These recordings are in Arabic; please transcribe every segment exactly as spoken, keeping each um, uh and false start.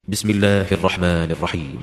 بسم الله الرحمن الرحيم.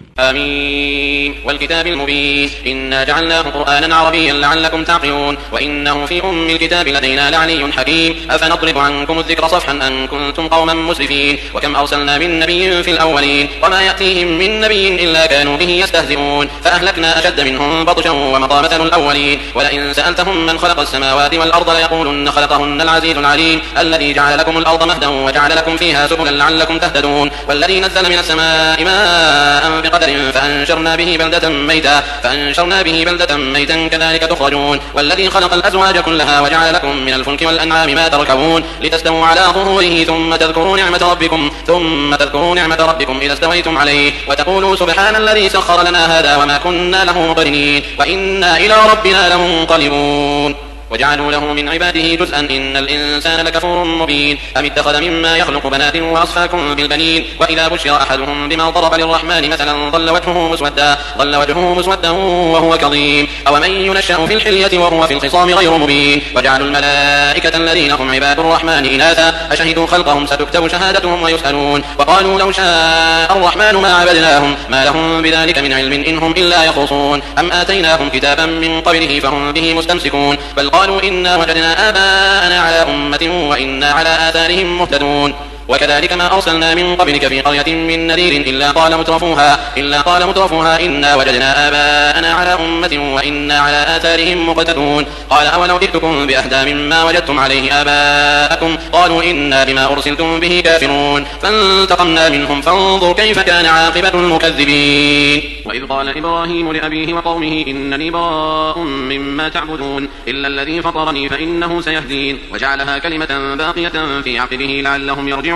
آمين. والكتاب المبين إنا جعلناه قرآنا عربيا لعلكم تعقلون وإنه في أم الكتاب لدينا لعلي حكيم أفنضرب عنكم الذكر صفحا أن كنتم قوما مسرفين وكم أرسلنا من نبي في الأولين وما يأتيهم من نبي إلا كانوا به يستهزئون فأهلكنا أشد منهم بطشا ومضى مثل الأولين ولئن سألتهم من خلق السماوات والأرض ليقولن خلقهن العزيز العليم الذي جعل لكم الأرض مهدا وجعل لكم فيها سبلا لعلكم تهتدون والذي نزل من السماء ماء بقدر فأنشرنا به بلدة ميتا فأنشرنا به بلدة ميتا كذلك تخرجون والذي خلق الأزواج كلها وجعل لكم من الفلك والأنعام ما تركبون لتستووا على ظهوره ثم تذكروا نعمة ربكم ثم تذكروا نعمة ربكم إذا استويتم عليه وتقولوا سبحان الذي سخر لنا هذا وما كنا له مقرنين وإنا إلى ربنا لمنقلبون وجعلوا له من عباده جزءا إن الإنسان لكفور مبين أم اتخذ مما يخلق بنات وأصفاكم بالبنين وإذا بشر أحدهم بما ضرب للرحمن مثلا ظل وجهه مسودا ظل وجهه مسودا وهو كظيم أومن ينشأ في الحلية وهو في الخصام غير مبين وجعلوا الملائكة الذين هم عباد الرحمن إناثا أشهدوا خلقهم ستكتب شهادتهم ويسألون وقالوا لو شاء الرحمن ما عبدناهم ما لهم بذلك من علم إن هم إلا يخرصون أم آتيناهم كتابا من قبله فهم به مستمسكون بل قالوا إنا وجدنا آباءنا على أمة وإنا على آثارهم مهتدون وكذلك ما أرسلنا من قبلك في قرية من نذير إلا قال مترفوها إلا قال مترفوها إنا وجدنا آباءنا على أمة وإنا على آثارهم مقتدون قال أولو جئتكم بأهدى مما وجدتم عليه آباءكم قالوا إنا بما أرسلتم به كافرون فانتقمنا منهم فانظر كيف كان عاقبة المكذبين وإذ قال إبراهيم لأبيه وقومه إنني براء مما تعبدون إلا الذي فطرني فإنه سيهدين وجعلها كلمة باقية في عقبه لعلهم يرجعون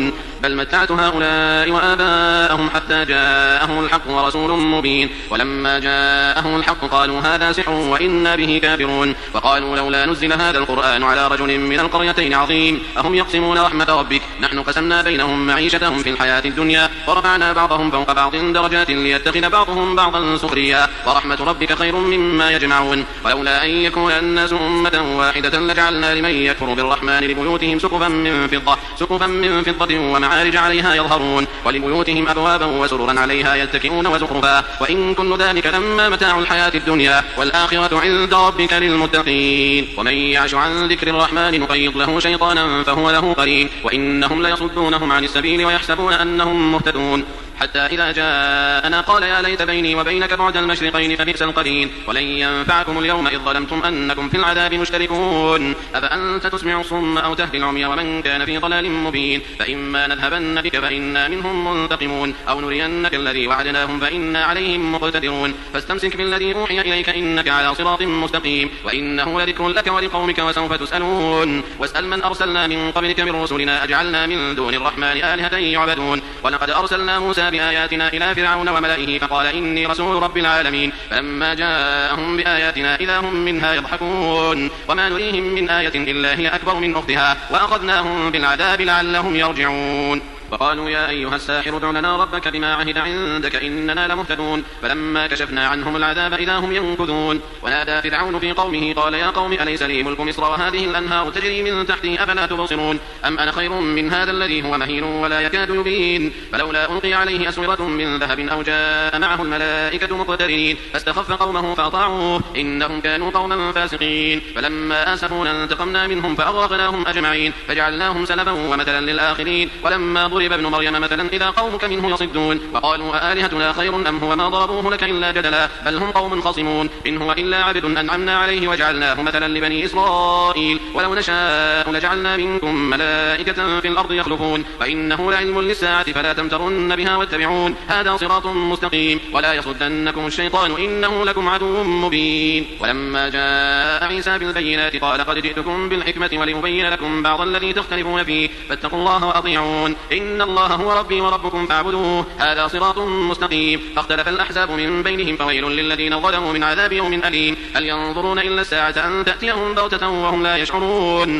بل متعت هؤلاء وآباءهم حتى جاءهم الحق ورسول مبين ولما جاءهم الحق قالوا هذا سحر وإنا به كافرون وقالوا لولا نزل هذا القرآن على رجل من القريتين عظيم أهم يقسمون رحمة ربك نحن قسمنا بينهم معيشتهم في الحياة الدنيا ورفعنا بعضهم فوق بعض درجات ليتخذ بعضهم بعضا سخريا ورحمة ربك خير مما يجمعون ولولا أن يكون الناس أمة واحدة لجعلنا لمن يكفر بالرحمن لبيوتهم سقفا من فضة سقفا من فضة ومعارج عليها يظهرون ولبيوتهم أبوابا وسررا عليها يتكئون وزخرفا وإن كل ذلك لما متاع الحياة الدنيا والآخرة عند ربك للمتقين ومن يعش عن ذكر الرحمن نقيض له شيطانا فهو له قرين وإنهم ليصدونهم عن السبيل ويحسبون أنهم مهتدون حتى إذا جاءنا قال يا ليت بيني وبينك بعد المشرقين فبئس القرين ولن ينفعكم اليوم إذ ظلمتم أنكم في العذاب مشتركون أفأنت تسمع الصم أو تهدي العمي ومن كان في ضلال مبين فإما نذهبن بك فإنا منهم منتقمون أو نرينك الذي وعدناهم فإنا عليهم مقتدرون فاستمسك بالذي أوحي إليك إنك على صراط مستقيم وإنه لذكر لك ولقومك وسوف تسألون واسأل من أرسلنا من قبلك من رسلنا أجعلنا من دون الرحمن آلهة يعبدون ولقد أرسلنا موسى بآياتنا إلى فرعون وملئه فقال إني رسول رب العالمين فلما جاءهم بآياتنا إذا هم منها يضحكون وما نريهم من آية إلا هي أكبر من أختها وأخذناهم بالعذاب لعلهم يرجعون وقالوا يا أيها الساحر ادع لنا ربك بما عهد عندك إننا لمهتدون فلما كشفنا عنهم العذاب إذا هم ينكثون ونادى فرعون في قومه قال يا قوم أليس لي ملك مصر وهذه الأنهار تجري من تحتي أفلا تبصرون أم أنا خير من هذا الذي هو مهين ولا يكاد يبين فلولا ألقي عليه أسورة من ذهب أو جاء معه الملائكة مقترنين فاستخف قومه فأطاعوه إنهم كانوا قوما فاسقين فلما آسفونا انتقمنا منهم فأغرقناهم أجمعين فجعلناهم سلفا ومثلا للآخرين ولما ضرب ابن مريم مثلا إذا قومك منه يصدون وقالوا آلهتنا خير أم هو ما ضربوه لك إلا جدلا بل هم قوم خصمون إن هو إلا عبد أنعمنا عليه وجعلناه مثلا لبني إسرائيل ولو نشاء لجعلنا منكم ملائكة في الأرض يخلفون وإنه لعلم للساعة فلا تمترن بها واتبعون هذا صراط مستقيم ولا يصدنكم الشيطان إنه لكم عدو مبين ولما جاء عيسى بالبينات قال قد جئتكم بالحكمة ولأبين لكم بعض الذي تختلفون فيه فاتقوا الله وأطيعون إن الله هو ربي وربكم فاعبدوه هذا صراط مستقيم فاختلف الأحزاب من بينهم فويل للذين ظلموا من عذاب يوم أليم هل ينظرون إلا الساعة أن تأتيهم بغتة وهم لا يشعرون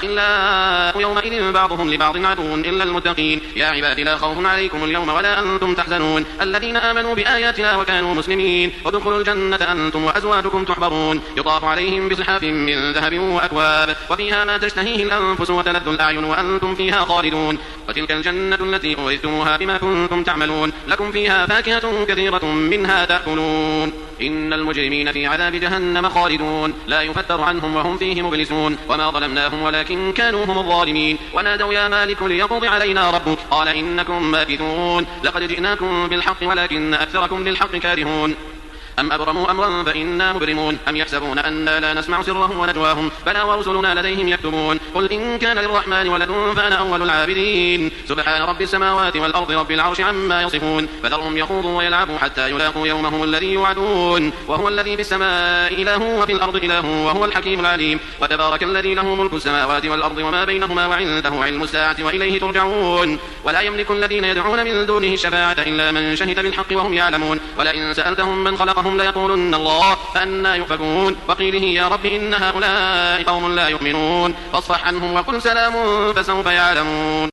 الأخلاء يومئذ بعضهم لبعض عدو إلا المتقين يا عباد لا خوف عليكم اليوم ولا أنتم تحزنون الذين آمنوا بآياتنا وكانوا مسلمين وادخلوا الجنة أنتم وأزواجكم تحبرون يطاف عليهم بصحاف من ذهب وأكواب وفيها ما تشتهيه الأنفس وتلذ الأعين وأنتم فيها خالدون وتلك الجنة الجنة التي أورثتموها بما كنتم تعملون لكم فيها فاكهة كثيرة منها تأكلون إن المجرمين في عذاب جهنم خالدون لا يفتر عنهم وهم فيه مبلسون وما ظلمناهم ولكن كانوا هم الظالمين ونادوا يا مالك ليقض علينا ربك قال إنكم ماكثون لقد جئناكم بالحق ولكن أكثركم للحق كارهون أم أبرموا أمرا فإنا مبرمون أم يحسبون أننا لا نسمع سرهم ونجواهم بلى ورسلنا لديهم يكتبون قل إن كان للرحمن ولد فأنا أول العابدين سبحان رب السماوات والأرض رب العرش عما يصفون فذرهم يخوضوا ويلعبوا حتى يلاقوا يومهم الذي يوعدون وهو الذي في السماء إله وفي الأرض إله وهو الحكيم العليم وتبارك الذي له ملك السماوات والأرض وما بينهما وعنده علم الساعة وإليه ترجعون ولا يملك الذين يدعون من دونه الشفاعة إلا من شهد بالحق وهم يعلمون ولئن سألتهم من خلقهم ليقولن الله فأنى يؤفكون وقيله يا رب إن هؤلاء قوم لا يؤمنون فاصفح عنهم وقل سلام فسوف يعلمون.